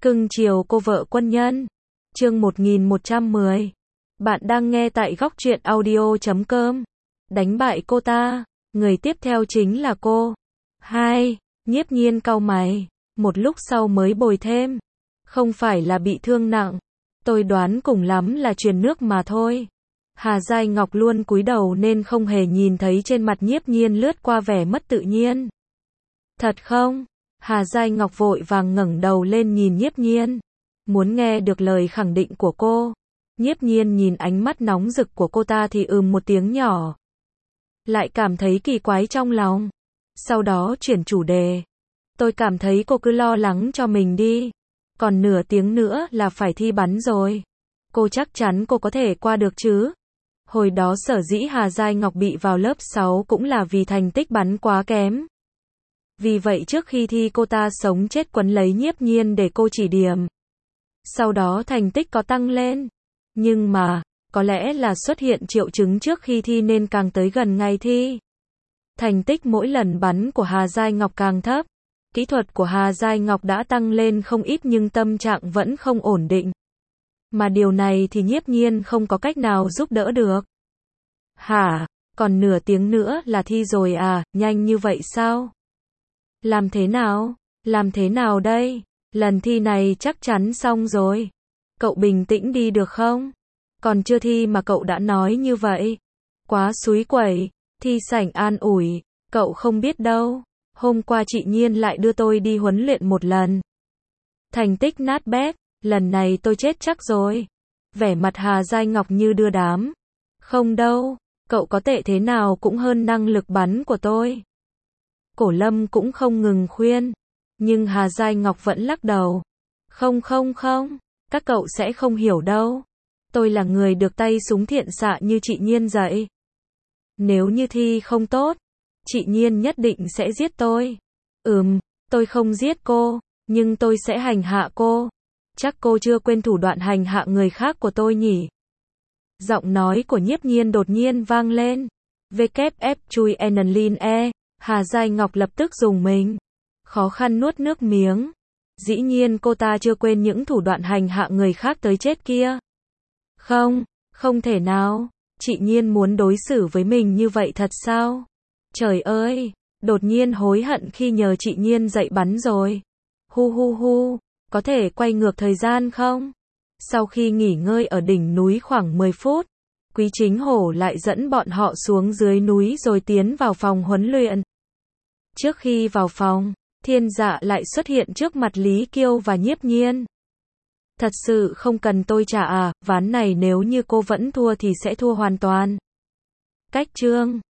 Cưng chiều cô vợ quân nhân. Chương 1110. Bạn đang nghe tại góc truyện audio.com. Đánh bại cô ta. Người tiếp theo chính là cô. 2. Nhiếp Nhiên cau mày. Một lúc sau mới bồi thêm. Không phải là bị thương nặng. Tôi đoán cùng lắm là truyền nước mà thôi. Hà Giai Ngọc luôn cúi đầu nên không hề nhìn thấy trên mặt Nhiếp Nhiên lướt qua vẻ mất tự nhiên. Thật không? Hà Giai Ngọc vội vàng ngẩng đầu lên nhìn Nhiếp Nhiên. Muốn nghe được lời khẳng định của cô. Nhiếp Nhiên nhìn ánh mắt nóng rực của cô ta thì một tiếng nhỏ. Lại cảm thấy kỳ quái trong lòng. Sau đó chuyển chủ đề. Tôi cảm thấy cô cứ lo lắng cho mình đi. Còn nửa tiếng nữa là phải thi bắn rồi. Cô chắc chắn cô có thể qua được chứ? Hồi đó sở dĩ Hà Giai Ngọc bị vào lớp 6 cũng là vì thành tích bắn quá kém. Vì vậy trước khi thi cô ta sống chết quấn lấy Nhiếp Nhiên để cô chỉ điểm. Sau đó thành tích có tăng lên. Nhưng mà, có lẽ là xuất hiện triệu chứng trước khi thi nên càng tới gần ngày thi. Thành tích mỗi lần bắn của Hà Giai Ngọc càng thấp. Kỹ thuật của Hà Giai Ngọc đã tăng lên không ít nhưng tâm trạng vẫn không ổn định. Mà điều này thì Nhiếp Nhiên không có cách nào giúp đỡ được. Hả? Còn nửa tiếng nữa là thi rồi à? Nhanh như vậy sao? Làm thế nào? Làm thế nào đây? Lần thi này chắc chắn xong rồi. Cậu bình tĩnh đi được không? Còn chưa thi mà cậu đã nói như vậy. Quá xúi quẩy. Thi sảnh an ủi. Cậu không biết đâu. Hôm qua chị Nhiên lại đưa tôi đi huấn luyện một lần. Thành tích nát bét. Lần này tôi chết chắc rồi. Vẻ mặt Hà Giai Ngọc như đưa đám. Không đâu. Cậu có tệ thế nào cũng hơn năng lực bắn của tôi. Cổ Lâm cũng không ngừng khuyên. Nhưng Hà Giai Ngọc vẫn lắc đầu. Không. Các cậu sẽ không hiểu đâu. Tôi là người được tay súng thiện xạ như chị Nhiên dạy. Nếu như thi không tốt, chị Nhiên nhất định sẽ giết tôi. Tôi không giết cô, nhưng tôi sẽ hành hạ cô. Chắc cô chưa quên thủ đoạn hành hạ người khác của tôi nhỉ? Giọng nói của Nhiếp Nhiên đột nhiên vang lên. WF chui Enlin E. Hà Giai Ngọc lập tức rùng mình. Khó khăn nuốt nước miếng. Dĩ nhiên cô ta chưa quên những thủ đoạn hành hạ người khác tới chết kia. Không thể nào. Chị Nhiên muốn đối xử với mình như vậy thật sao? Trời ơi, đột nhiên hối hận khi nhờ chị Nhiên dạy bắn rồi. Hu, có thể quay ngược thời gian không? Sau khi nghỉ ngơi ở đỉnh núi khoảng 10 phút, Quý Chính Hổ lại dẫn bọn họ xuống dưới núi rồi tiến vào phòng huấn luyện. Trước khi vào phòng, Thiên Dạ lại xuất hiện trước mặt Lý Kiêu và Nhiếp Nhiên. Thật sự không cần tôi trả à, ván này nếu như cô vẫn thua thì sẽ thua hoàn toàn. Cách chương